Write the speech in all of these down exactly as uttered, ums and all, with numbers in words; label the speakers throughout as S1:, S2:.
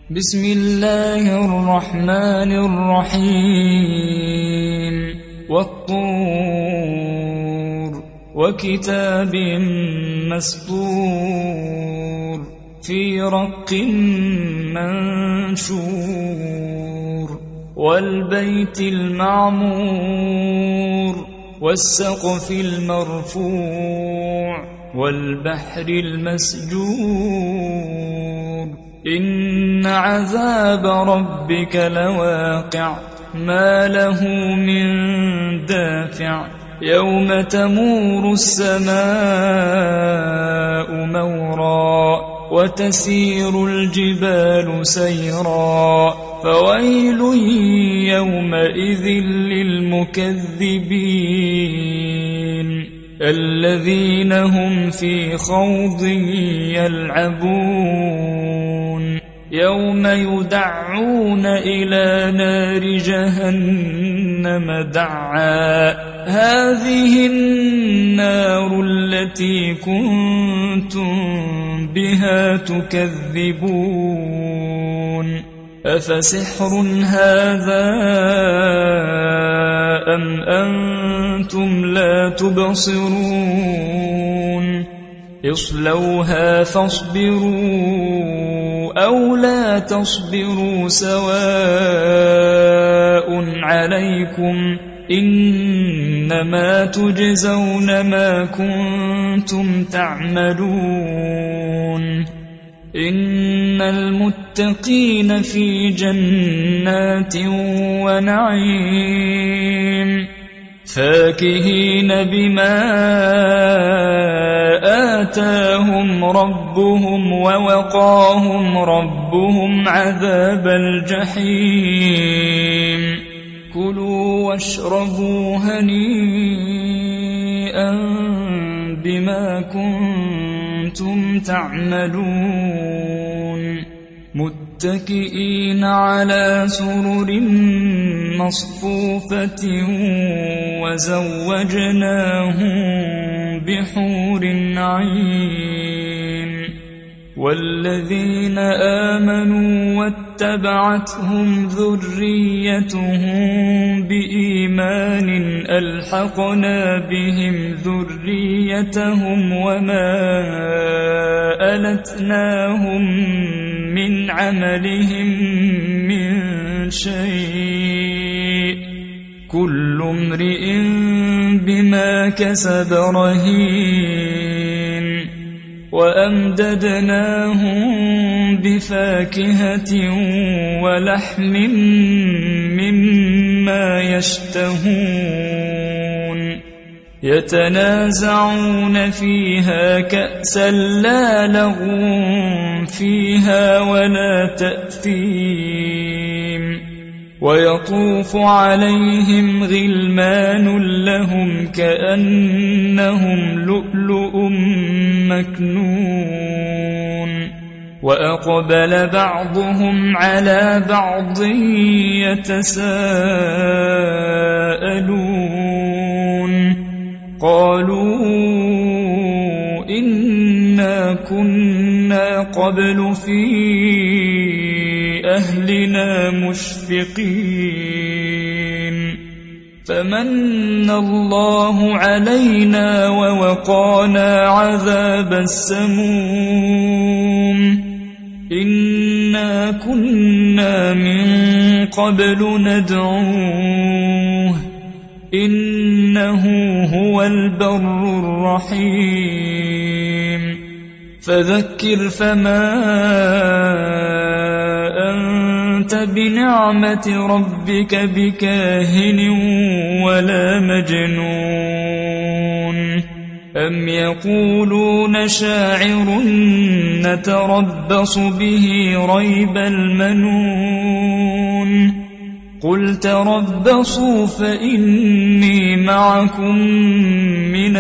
S1: بسم الله الرحمن الرحيم والطور وكتاب مسطور في رق منشور والبيت المعمور والسقف المرفوع والبحر المسجور إن عذاب ربك لواقع ما له من دافع يوم تمور السماء مورا وتسير الجبال سيرا فويل يومئذ للمكذبين الذين هم في خوض يلعبون يوم يدعون إلى نار جهنم دعا هذه النار التي كنتم بها تكذبون أفسحر هذا أم أنتم لا تبصرون اصلوها فاصبروا أو لا تصبروا سواء عليكم إنما تجزون ما كنتم تعملون إن المتقين في جنات ونعيم فاكهين بما آتاهم ربهم ووقاهم ربهم عذاب الجحيم كلوا واشربوا هنيئا بما كنتم تعملون متكئين على سرر مصفوفة وزوجناهم بحور عين والذين آمنوا واتبعتهم ذريتهم بإيمان ألحقنا بهم ذريتهم وما ألتناهم من عملهم من شيء كل امرئ بما كسب رهين وأمددناهم بفاكهة ولحم مما يشتهون يتنازعون فيها كأسا لا لغو فيها ولا تأثيم ويطوف عليهم غلمان لهم كأنهم لؤلؤ مكنون وأقبل بعضهم على بعض يتساءلون قالوا إنا كنا قبل في أهلنا مشفقين فمن الله علينا ووقانا عذاب السموم إنا كنا من قبل ندعوه إنه هو البر الرحيم فذكر فما أنت بنعمة ربك بكاهن ولا مجنون أم يقولون شاعر نتربص به ريب المنون قل تربصوا فإني معكم من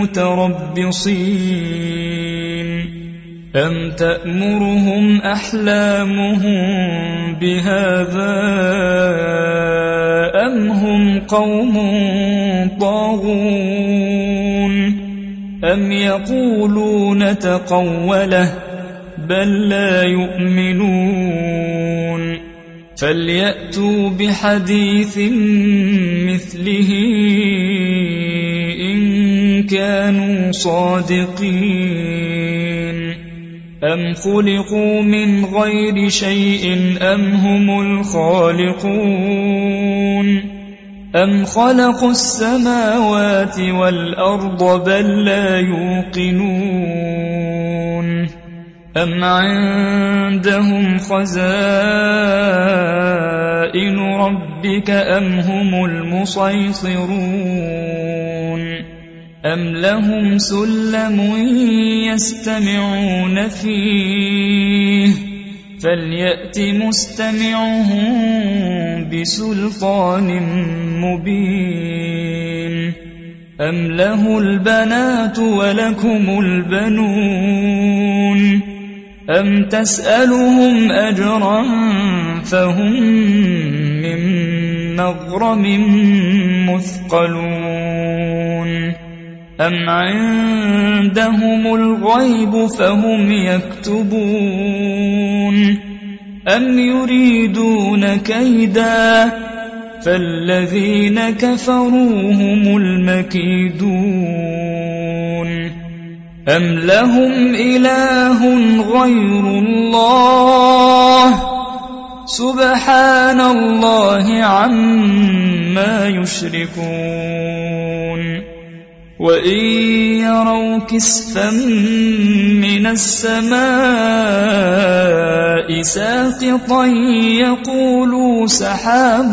S1: المتربصين أم تأمرهم أحلامهم بهذا أم هم قوم طاغون أم يقولون تقوله بل لا يؤمنون فليأتوا بحديث مثله إن كانوا صادقين أم خلقوا من غير شيء أم هم الخالقون أم خلقوا السماوات والأرض بل لا يوقنون أم عندهم خزائن ربك أم هم المسيطرون أم لهم سلم يستمعون فيه فليأت مستمعهم بسلطان مبين أم له البنات ولكم البنون أم تسألهم أجرا فهم من مغرم مثقلون أم عندهم الغيب فهم يكتبون أم يريدون كيدا فالذين كفروا هم المكيدون أم لهم إله غير الله سبحان الله عما يشركون وإن يروا كسفا من السماء ساقطا يقولوا سحاب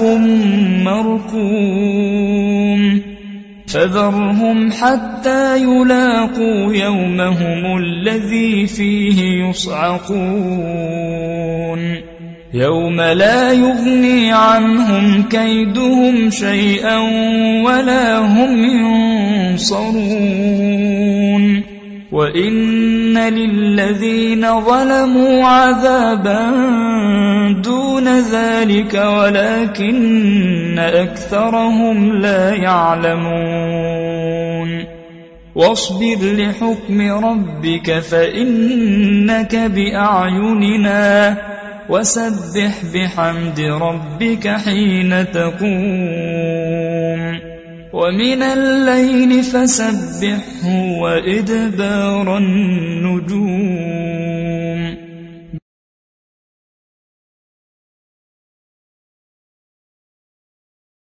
S1: مركوم فذرهم حتى يلاقوا يومهم الذي فيه يصعقون يوم لا يغني عنهم كيدهم شيئا ولا هم ينصرون وإن للذين ظلموا عذابا دون ذلك ولكن أكثرهم لا يعلمون واصبر لحكم ربك فإنك بأعيننا وسبح بحمد ربك حين تقوم ومن الليل فسبحه وإدبار النجوم